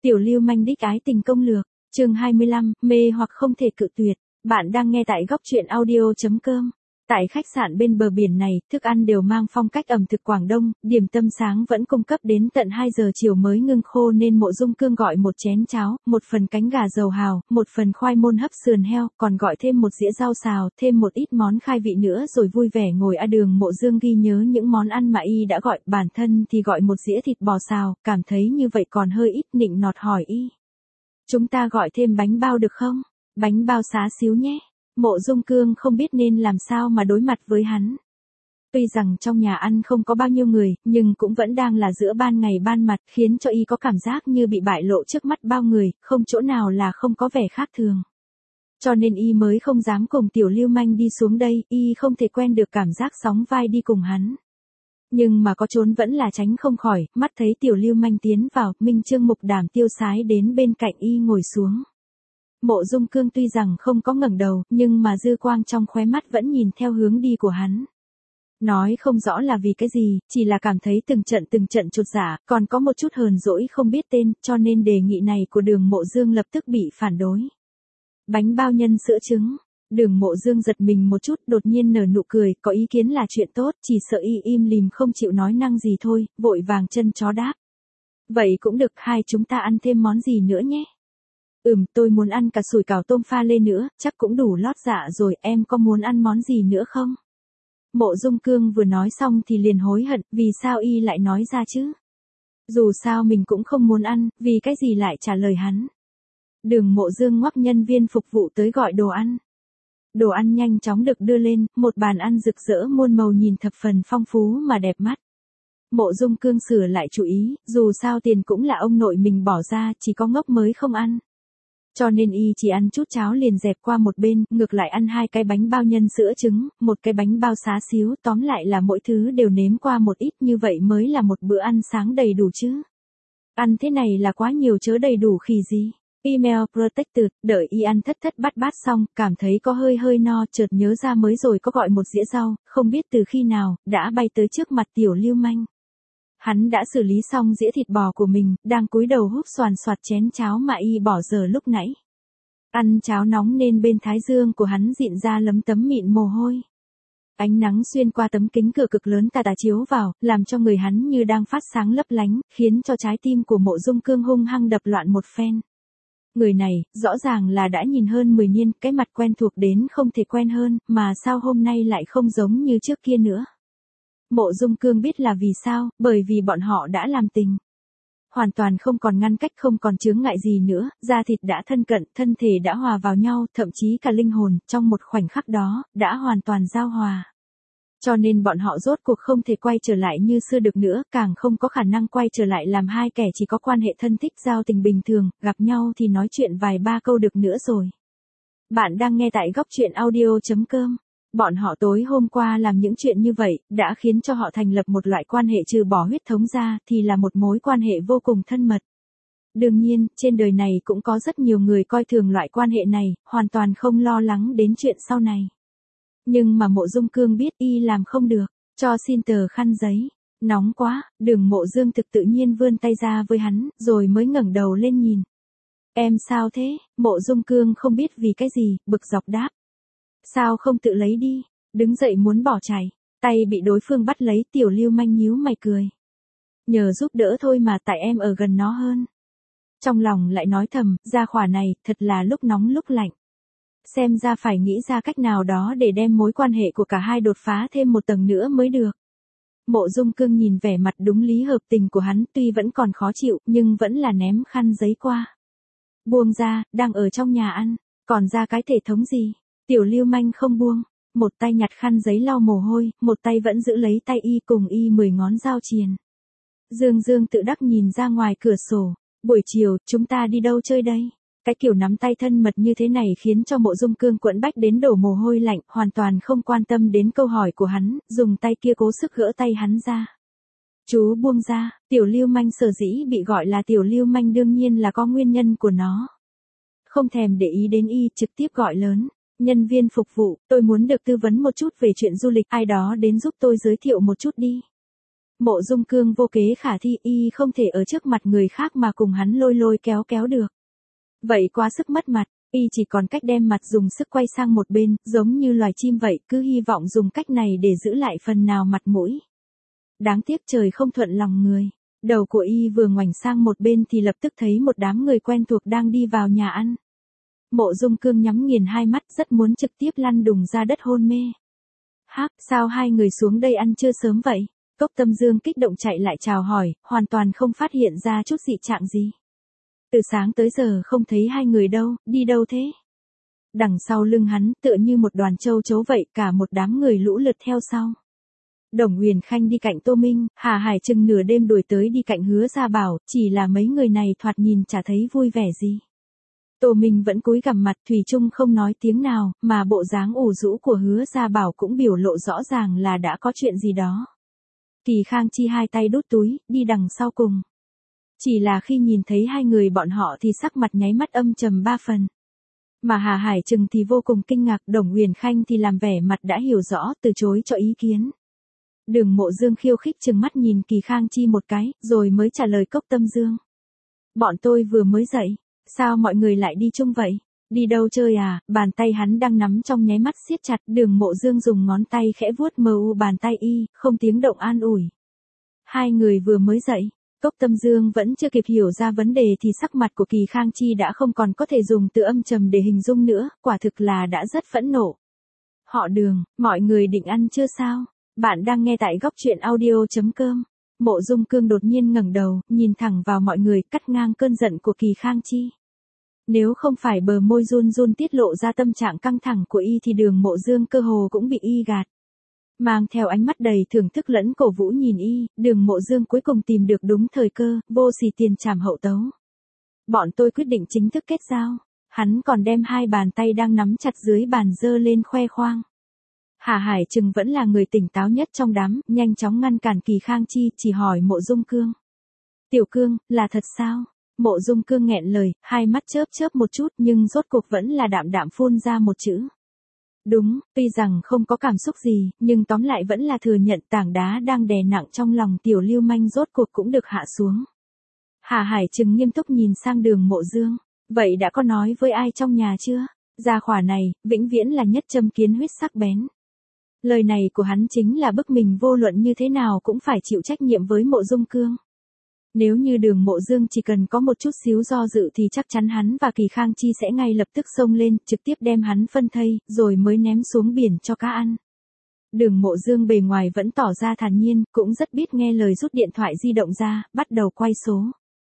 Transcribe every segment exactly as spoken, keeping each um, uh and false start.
Tiểu lưu manh đích ái tình công lược, chương hai mươi lăm, mê hoặc không thể cự tuyệt. Bạn đang nghe tại góc truyện audio.com. Tại khách sạn bên bờ biển này, thức ăn đều mang phong cách ẩm thực Quảng Đông, điểm tâm sáng vẫn cung cấp đến tận hai giờ chiều mới ngưng khô nên Mộ Dung Cương gọi một chén cháo, một phần cánh gà dầu hào, một phần khoai môn hấp sườn heo, còn gọi thêm một dĩa rau xào, thêm một ít món khai vị nữa rồi vui vẻ ngồi a đường. Mộ Dương ghi nhớ những món ăn mà y đã gọi, bản thân thì gọi một dĩa thịt bò xào, cảm thấy như vậy còn hơi ít, nịnh nọt hỏi y. Chúng ta gọi thêm bánh bao được không? Bánh bao xá xíu nhé. Mộ Dung Cương không biết nên làm sao mà đối mặt với hắn. Tuy rằng trong nhà ăn không có bao nhiêu người, nhưng cũng vẫn đang là giữa ban ngày ban mặt, khiến cho y có cảm giác như bị bại lộ trước mắt bao người, không chỗ nào là không có vẻ khác thường. Cho nên y mới không dám cùng tiểu lưu manh đi xuống đây, y không thể quen được cảm giác sóng vai đi cùng hắn. Nhưng mà có trốn vẫn là tránh không khỏi, mắt thấy tiểu lưu manh tiến vào, Minh Chương Mục Đảm tiêu sái đến bên cạnh y ngồi xuống. Mộ Dung Cương tuy rằng không có ngẩng đầu, nhưng mà dư quang trong khóe mắt vẫn nhìn theo hướng đi của hắn. Nói không rõ là vì cái gì, chỉ là cảm thấy từng trận từng trận chột dạ, còn có một chút hờn dỗi không biết tên, cho nên đề nghị này của Đường Mộ Dương lập tức bị phản đối. Bánh bao nhân sữa trứng. Đường Mộ Dương giật mình một chút, đột nhiên nở nụ cười, có ý kiến là chuyện tốt, chỉ sợ y im lìm không chịu nói năng gì thôi, vội vàng chân chó đáp. Vậy cũng được, hai chúng ta ăn thêm món gì nữa nhé? Ừm, tôi muốn ăn cả sủi cảo tôm pha lê nữa, chắc cũng đủ lót dạ rồi, em có muốn ăn món gì nữa không? Mộ Dung Cương vừa nói xong thì liền hối hận, vì sao y lại nói ra chứ? Dù sao mình cũng không muốn ăn, vì cái gì lại trả lời hắn? Đường Mộ Dương ngoắc nhân viên phục vụ tới gọi đồ ăn. Đồ ăn nhanh chóng được đưa lên, một bàn ăn rực rỡ muôn màu nhìn thập phần phong phú mà đẹp mắt. Mộ Dung Cương sửa lại chú ý, dù sao tiền cũng là ông nội mình bỏ ra, chỉ có ngốc mới không ăn. Cho nên y chỉ ăn chút cháo liền dẹp qua một bên, ngược lại ăn hai cái bánh bao nhân sữa trứng, một cái bánh bao xá xíu, tóm lại là mỗi thứ đều nếm qua một ít, như vậy mới là một bữa ăn sáng đầy đủ chứ. Ăn thế này là quá nhiều chớ đầy đủ khỉ gì. Email protected, đợi y ăn thất thất bát bát xong, cảm thấy có hơi hơi no, chợt nhớ ra mới rồi có gọi một dĩa rau, không biết từ khi nào, đã bay tới trước mặt tiểu lưu manh. Hắn đã xử lý xong dĩa thịt bò của mình, đang cúi đầu húp xoàn xoạt chén cháo mà y bỏ giờ lúc nãy. Ăn cháo nóng nên bên thái dương của hắn dịn ra lấm tấm mịn mồ hôi. Ánh nắng xuyên qua tấm kính cửa cực lớn tà tà chiếu vào, làm cho người hắn như đang phát sáng lấp lánh, khiến cho trái tim của Mộ Dung Cương hung hăng đập loạn một phen. Người này, rõ ràng là đã nhìn hơn mười niên, cái mặt quen thuộc đến không thể quen hơn, mà sao hôm nay lại không giống như trước kia nữa. Mộ Dung Cương biết là vì sao, bởi vì bọn họ đã làm tình. Hoàn toàn không còn ngăn cách, không còn chướng ngại gì nữa, da thịt đã thân cận, thân thể đã hòa vào nhau, thậm chí cả linh hồn, trong một khoảnh khắc đó, đã hoàn toàn giao hòa. Cho nên bọn họ rốt cuộc không thể quay trở lại như xưa được nữa, càng không có khả năng quay trở lại làm hai kẻ chỉ có quan hệ thân thích giao tình bình thường, gặp nhau thì nói chuyện vài ba câu được nữa rồi. Bạn đang nghe tại góc truyện audio.com. Bọn họ tối hôm qua làm những chuyện như vậy, đã khiến cho họ thành lập một loại quan hệ trừ bỏ huyết thống ra, thì là một mối quan hệ vô cùng thân mật. Đương nhiên, trên đời này cũng có rất nhiều người coi thường loại quan hệ này, hoàn toàn không lo lắng đến chuyện sau này. Nhưng mà Mộ Dung Cương biết y làm không được, cho xin tờ khăn giấy. Nóng quá, Đường Mộ Dương thực tự nhiên vươn tay ra với hắn, rồi mới ngẩng đầu lên nhìn. Em sao thế? Mộ Dung Cương không biết vì cái gì, bực dọc đáp. Sao không tự lấy đi? Đứng dậy muốn bỏ chạy, tay bị đối phương bắt lấy, tiểu lưu manh nhíu mày cười. Nhờ giúp đỡ thôi mà, tại em ở gần nó hơn. Trong lòng lại nói thầm, gia hỏa này, thật là lúc nóng lúc lạnh. Xem ra phải nghĩ ra cách nào đó để đem mối quan hệ của cả hai đột phá thêm một tầng nữa mới được. Mộ Dung Cương nhìn vẻ mặt đúng lý hợp tình của hắn, tuy vẫn còn khó chịu, nhưng vẫn là ném khăn giấy qua. Buông ra, đang ở trong nhà ăn, còn ra cái thể thống gì? Tiểu lưu manh không buông, một tay nhặt khăn giấy lau mồ hôi, một tay vẫn giữ lấy tay y cùng y mười ngón giao triền. Dương Dương tự đắc nhìn ra ngoài cửa sổ, buổi chiều, chúng ta đi đâu chơi đây? Cái kiểu nắm tay thân mật như thế này khiến cho Mộ Dung Cương quẫn bách đến đổ mồ hôi lạnh, hoàn toàn không quan tâm đến câu hỏi của hắn, dùng tay kia cố sức gỡ tay hắn ra. Chú buông ra, tiểu lưu manh sở dĩ bị gọi là tiểu lưu manh đương nhiên là có nguyên nhân của nó. Không thèm để ý đến y, trực tiếp gọi lớn. Nhân viên phục vụ, tôi muốn được tư vấn một chút về chuyện du lịch, ai đó đến giúp tôi giới thiệu một chút đi. Mộ Dung Cương vô kế khả thi, y không thể ở trước mặt người khác mà cùng hắn lôi lôi kéo kéo được. Vậy quá sức mất mặt, y chỉ còn cách đem mặt dùng sức quay sang một bên, giống như loài chim vậy, cứ hy vọng dùng cách này để giữ lại phần nào mặt mũi. Đáng tiếc trời không thuận lòng người. Đầu của y vừa ngoảnh sang một bên thì lập tức thấy một đám người quen thuộc đang đi vào nhà ăn. Mộ Dung Cương nhắm nghiền hai mắt, rất muốn trực tiếp lăn đùng ra đất hôn mê. Hắc, sao hai người xuống đây ăn trưa sớm vậy? Cốc Tâm Dương kích động chạy lại chào hỏi, hoàn toàn không phát hiện ra chút dị trạng gì. Từ sáng tới giờ không thấy hai người đâu, đi đâu thế? Đằng sau lưng hắn tựa như một đoàn châu chấu vậy, cả một đám người lũ lượt theo sau. Đồng Huyền Khanh đi cạnh Tô Minh, Hà Hải Trừng nửa đêm đuổi tới đi cạnh Hứa Gia Bảo, chỉ là mấy người này thoạt nhìn chả thấy vui vẻ gì. Tô Minh vẫn cúi gằm mặt, thủy chung không nói tiếng nào, mà bộ dáng ủ rũ của Hứa Gia Bảo cũng biểu lộ rõ ràng là đã có chuyện gì đó. Kỳ Khang Chi hai tay đút túi, đi đằng sau cùng. Chỉ là khi nhìn thấy hai người bọn họ thì sắc mặt nháy mắt âm trầm ba phần. Mà Hà Hải Trừng thì vô cùng kinh ngạc, Đồng Huyền Khanh thì làm vẻ mặt đã hiểu rõ, từ chối cho ý kiến. Đường Mộ Dương khiêu khích trừng mắt nhìn Kỳ Khang Chi một cái, rồi mới trả lời Cốc Tâm Dương. Bọn tôi vừa mới dậy, sao mọi người lại đi chung vậy? Đi đâu chơi à? Bàn tay hắn đang nắm trong nháy mắt siết chặt, Đường Mộ Dương dùng ngón tay khẽ vuốt mờ u bàn tay y, không tiếng động an ủi. Hai người vừa mới dậy. Cốc Tâm Dương vẫn chưa kịp hiểu ra vấn đề thì sắc mặt của Kỳ Khang Chi đã không còn có thể dùng từ âm trầm để hình dung nữa, quả thực là đã rất phẫn nộ. Họ Đường, mọi người định ăn chưa sao? Bạn đang nghe tại góc truyện audio chấm com. Mộ Dung Cương đột nhiên ngẩng đầu, nhìn thẳng vào mọi người, cắt ngang cơn giận của Kỳ Khang Chi. Nếu không phải bờ môi run run tiết lộ ra tâm trạng căng thẳng của y thì Đường Mộ Dương cơ hồ cũng bị y gạt. Mang theo ánh mắt đầy thưởng thức lẫn cổ vũ nhìn y, Đường Mộ Dương cuối cùng tìm được đúng thời cơ, vô sỉ tiền trảm hậu tấu. Bọn tôi quyết định chính thức kết giao. Hắn còn đem hai bàn tay đang nắm chặt dưới bàn giơ lên khoe khoang. Hà Hải Trừng vẫn là người tỉnh táo nhất trong đám, nhanh chóng ngăn cản Kỳ Khang Chi, chỉ hỏi Mộ Dung Cương. Tiểu Cương, là thật sao? Mộ Dung Cương nghẹn lời, hai mắt chớp chớp một chút nhưng rốt cuộc vẫn là đạm đạm phun ra một chữ. Đúng, tuy rằng không có cảm xúc gì, nhưng tóm lại vẫn là thừa nhận tảng đá đang đè nặng trong lòng tiểu lưu manh rốt cuộc cũng được hạ xuống. Hà Hải Trừng nghiêm túc nhìn sang Đường Mộ Dương. Vậy đã có nói với ai trong nhà chưa? Gia hỏa này, vĩnh viễn là nhất châm kiến huyết sắc bén. Lời này của hắn chính là bức mình vô luận như thế nào cũng phải chịu trách nhiệm với Mộ Dung Cương. Nếu như Đường Mộ Dương chỉ cần có một chút xíu do dự thì chắc chắn hắn và Kỳ Khang Chi sẽ ngay lập tức xông lên, trực tiếp đem hắn phân thây, rồi mới ném xuống biển cho cá ăn. Đường Mộ Dương bề ngoài vẫn tỏ ra thản nhiên, cũng rất biết nghe lời, rút điện thoại di động ra, bắt đầu quay số.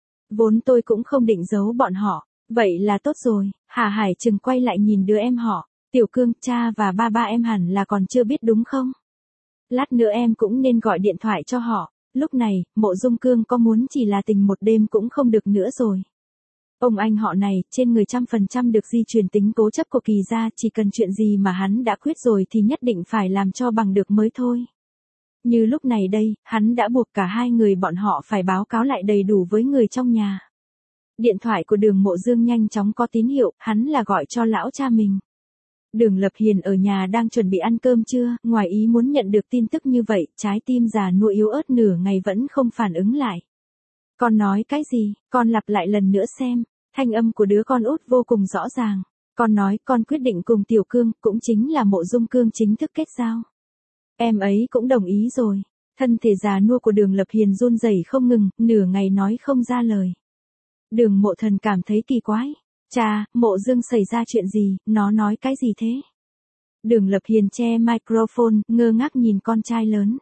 Vốn tôi cũng không định giấu bọn họ, vậy là tốt rồi. Hà Hải Trừng quay lại nhìn đứa em họ. Tiểu Cương, cha và ba ba em hẳn là còn chưa biết đúng không? Lát nữa em cũng nên gọi điện thoại cho họ. Lúc này, Mộ Dung Cương có muốn chỉ là tình một đêm cũng không được nữa rồi. Ông anh họ này, trên người trăm phần trăm được di truyền tính cố chấp của Kỳ gia, chỉ cần chuyện gì mà hắn đã quyết rồi thì nhất định phải làm cho bằng được mới thôi. Như lúc này đây, hắn đã buộc cả hai người bọn họ phải báo cáo lại đầy đủ với người trong nhà. Điện thoại của Đường Mộ Dương nhanh chóng có tín hiệu, hắn là gọi cho lão cha mình. Đường Lập Hiền ở nhà đang chuẩn bị ăn cơm trưa, ngoài ý muốn nhận được tin tức như vậy, trái tim già nua yếu ớt nửa ngày vẫn không phản ứng lại. Con nói cái gì? Con lặp lại lần nữa xem. Thanh âm của đứa con út vô cùng rõ ràng. Con nói con quyết định cùng Tiểu Cương, cũng chính là Mộ Dung Cương chính thức kết giao. Em ấy cũng đồng ý rồi. Thân thể già nua của Đường Lập Hiền run rẩy không ngừng, nửa ngày nói không ra lời. Đường Mộ Thần cảm thấy kỳ quái. Cha, Mộ Dương xảy ra chuyện gì, nó nói cái gì thế? Đường Lập Hiền che microphone, ngơ ngác nhìn con trai lớn.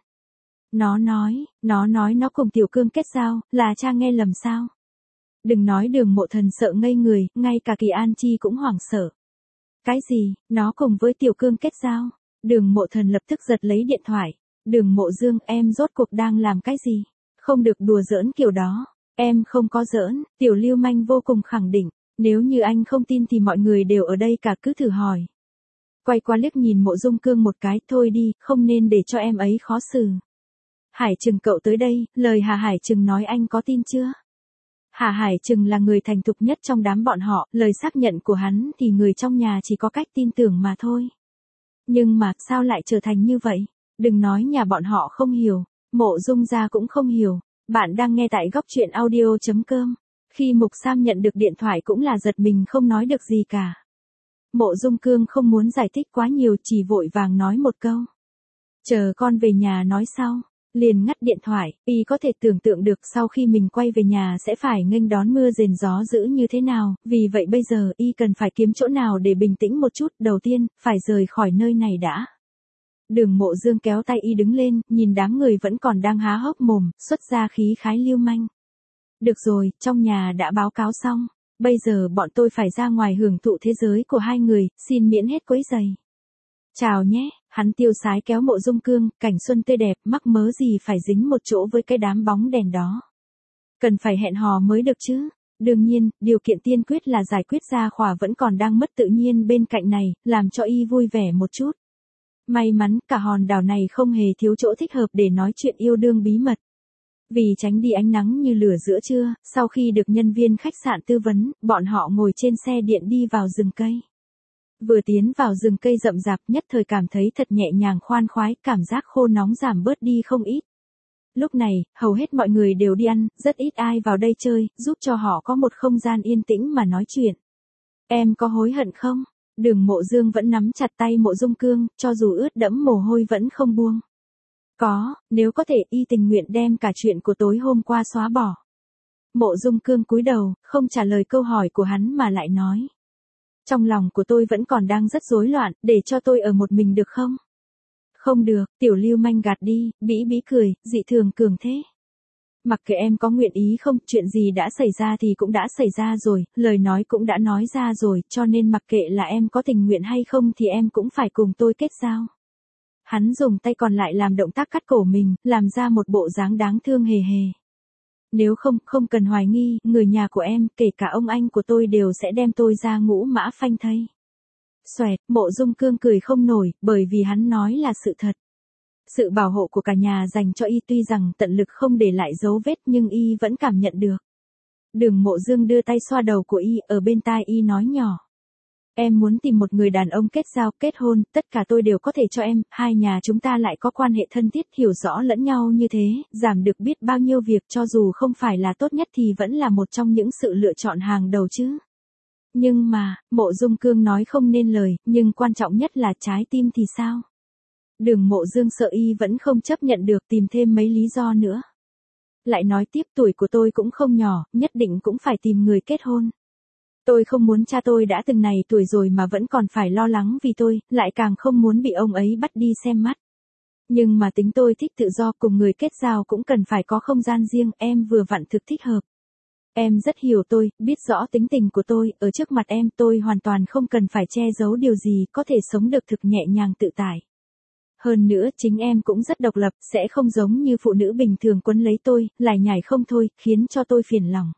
Nó nói, nó nói nó cùng Tiểu Cương kết giao, là cha nghe lầm sao? Đừng nói Đường Mộ Thần sợ ngây người, ngay cả Kỳ An Chi cũng hoảng sợ. Cái gì, nó cùng với Tiểu Cương kết giao? Đường Mộ Thần lập tức giật lấy điện thoại. Đường Mộ Dương, em rốt cuộc đang làm cái gì? Không được đùa giỡn kiểu đó. Em không có giỡn, Tiểu Lưu Manh vô cùng khẳng định. Nếu như anh không tin thì mọi người đều ở đây cả, cứ thử hỏi. Quay qua liếc nhìn Mộ Dung Cương một cái, thôi đi, không nên để cho em ấy khó xử. Hải Trừng cậu tới đây, lời Hà Hải Trừng nói anh có tin chưa? Hà Hải Trừng là người thành thục nhất trong đám bọn họ, lời xác nhận của hắn thì người trong nhà chỉ có cách tin tưởng mà thôi. Nhưng mà, sao lại trở thành như vậy? Đừng nói nhà bọn họ không hiểu. Mộ Dung Gia cũng không hiểu. Bạn đang nghe tại góc truyện audio chấm com. Khi Mục Sam nhận được điện thoại cũng là giật mình không nói được gì cả. Mộ Dung Cương không muốn giải thích quá nhiều, chỉ vội vàng nói một câu. Chờ con về nhà nói sau. Liền ngắt điện thoại, y có thể tưởng tượng được sau khi mình quay về nhà sẽ phải nghênh đón mưa rền gió dữ như thế nào, vì vậy bây giờ y cần phải kiếm chỗ nào để bình tĩnh một chút, đầu tiên, phải rời khỏi nơi này đã. Đường Mộ Dương kéo tay y đứng lên, nhìn đám người vẫn còn đang há hốc mồm, xuất ra khí khái lưu manh. Được rồi, trong nhà đã báo cáo xong, bây giờ bọn tôi phải ra ngoài hưởng thụ thế giới của hai người, xin miễn hết quấy rầy. Chào nhé, hắn tiêu sái kéo Mộ Dung Cương, cảnh xuân tươi đẹp, mắc mớ gì phải dính một chỗ với cái đám bóng đèn đó. Cần phải hẹn hò mới được chứ. Đương nhiên, điều kiện tiên quyết là giải quyết Gia Khỏa vẫn còn đang mất tự nhiên bên cạnh này, làm cho y vui vẻ một chút. May mắn, cả hòn đảo này không hề thiếu chỗ thích hợp để nói chuyện yêu đương bí mật. Vì tránh đi ánh nắng như lửa giữa trưa, sau khi được nhân viên khách sạn tư vấn, bọn họ ngồi trên xe điện đi vào rừng cây. Vừa tiến vào rừng cây rậm rạp, nhất thời cảm thấy thật nhẹ nhàng khoan khoái, cảm giác khô nóng giảm bớt đi không ít. Lúc này, hầu hết mọi người đều đi ăn, rất ít ai vào đây chơi, giúp cho họ có một không gian yên tĩnh mà nói chuyện. Em có hối hận không? Đường Mộ Dương vẫn nắm chặt tay Mộ Dung Cương, cho dù ướt đẫm mồ hôi vẫn không buông. Có, nếu có thể y tình nguyện đem cả chuyện của tối hôm qua xóa bỏ. Mộ Dung Cương cúi đầu, không trả lời câu hỏi của hắn mà lại nói. Trong lòng của tôi vẫn còn đang rất rối loạn, để cho tôi ở một mình được không? Không được, tiểu lưu manh gạt đi, bĩ bĩ cười, dị thường cường thế. Mặc kệ em có nguyện ý không, chuyện gì đã xảy ra thì cũng đã xảy ra rồi, lời nói cũng đã nói ra rồi, cho nên mặc kệ là em có tình nguyện hay không thì em cũng phải cùng tôi kết giao. Hắn dùng tay còn lại làm động tác cắt cổ mình, làm ra một bộ dáng đáng thương hề hề. Nếu không, không cần hoài nghi, người nhà của em, kể cả ông anh của tôi đều sẽ đem tôi ra ngũ mã phanh thây. Xoẹt, Mộ Dung Cương cười không nổi, bởi vì hắn nói là sự thật. Sự bảo hộ của cả nhà dành cho y tuy rằng tận lực không để lại dấu vết nhưng y vẫn cảm nhận được. Đường Mộ Dương đưa tay xoa đầu của y, ở bên tai y nói nhỏ. Em muốn tìm một người đàn ông kết giao, kết hôn, tất cả tôi đều có thể cho em, hai nhà chúng ta lại có quan hệ thân thiết, hiểu rõ lẫn nhau như thế, giảm được biết bao nhiêu việc, cho dù không phải là tốt nhất thì vẫn là một trong những sự lựa chọn hàng đầu chứ. Nhưng mà, Mộ Dung Cương nói không nên lời, nhưng quan trọng nhất là trái tim thì sao? Đường Mộ Dương sợ y vẫn không chấp nhận được, tìm thêm mấy lý do nữa. Lại nói tiếp, tuổi của tôi cũng không nhỏ, nhất định cũng phải tìm người kết hôn. Tôi không muốn cha tôi đã từng này tuổi rồi mà vẫn còn phải lo lắng vì tôi, lại càng không muốn bị ông ấy bắt đi xem mắt. Nhưng mà tính tôi thích tự do, cùng người kết giao cũng cần phải có không gian riêng, em vừa vặn thực thích hợp. Em rất hiểu tôi, biết rõ tính tình của tôi, ở trước mặt em tôi hoàn toàn không cần phải che giấu điều gì, có thể sống được thực nhẹ nhàng tự tại. Hơn nữa chính em cũng rất độc lập, sẽ không giống như phụ nữ bình thường quấn lấy tôi, lải nhải không thôi, khiến cho tôi phiền lòng.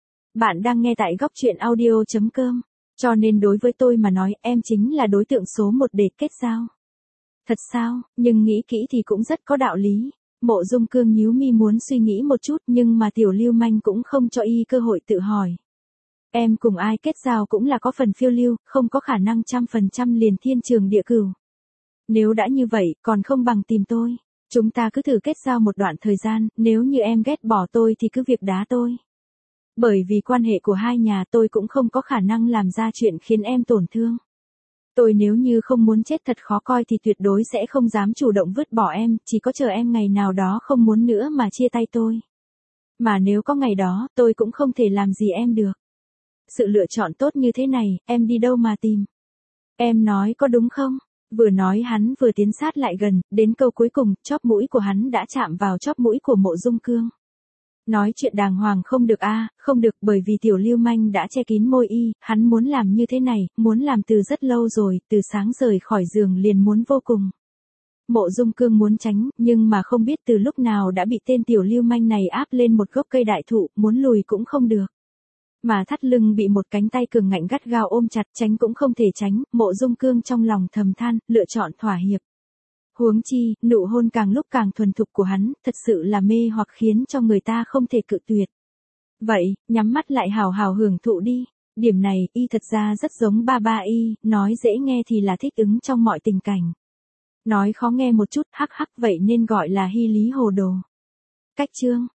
Bạn đang nghe tại góc truyện audio chấm com, cho nên đối với tôi mà nói em chính là đối tượng số một để kết giao. Thật sao, nhưng nghĩ kỹ thì cũng rất có đạo lý. Mộ Dung Cương nhíu mi muốn suy nghĩ một chút nhưng mà tiểu lưu manh cũng không cho y cơ hội tự hỏi. Em cùng ai kết giao cũng là có phần phiêu lưu, không có khả năng trăm phần trăm liền thiên trường địa cửu. Nếu đã như vậy, còn không bằng tìm tôi. Chúng ta cứ thử kết giao một đoạn thời gian, nếu như em ghét bỏ tôi thì cứ việc đá tôi. Bởi vì quan hệ của hai nhà tôi cũng không có khả năng làm ra chuyện khiến em tổn thương. Tôi nếu như không muốn chết thật khó coi thì tuyệt đối sẽ không dám chủ động vứt bỏ em, chỉ có chờ em ngày nào đó không muốn nữa mà chia tay tôi. Mà nếu có ngày đó, tôi cũng không thể làm gì em được. Sự lựa chọn tốt như thế này, em đi đâu mà tìm? Em nói có đúng không? Vừa nói hắn vừa tiến sát lại gần, đến câu cuối cùng, chóp mũi của hắn đã chạm vào chóp mũi của Mộ Dung Cương. Nói chuyện đàng hoàng không được a, không được, bởi vì tiểu lưu manh đã che kín môi y, hắn muốn làm như thế này, muốn làm từ rất lâu rồi, từ sáng rời khỏi giường liền muốn vô cùng. Mộ Dung Cương muốn tránh, nhưng mà không biết từ lúc nào đã bị tên tiểu lưu manh này áp lên một gốc cây đại thụ, muốn lùi cũng không được. Mà thắt lưng bị một cánh tay cường ngạnh gắt gao ôm chặt, tránh cũng không thể tránh, Mộ Dung Cương trong lòng thầm than, lựa chọn thỏa hiệp. Huống chi, nụ hôn càng lúc càng thuần thục của hắn, thật sự là mê hoặc khiến cho người ta không thể cự tuyệt. Vậy, nhắm mắt lại hào hào hưởng thụ đi. Điểm này, y thật ra rất giống ba ba y, nói dễ nghe thì là thích ứng trong mọi tình cảnh. Nói khó nghe một chút, hắc hắc vậy nên gọi là hy lý hồ đồ. Cách chương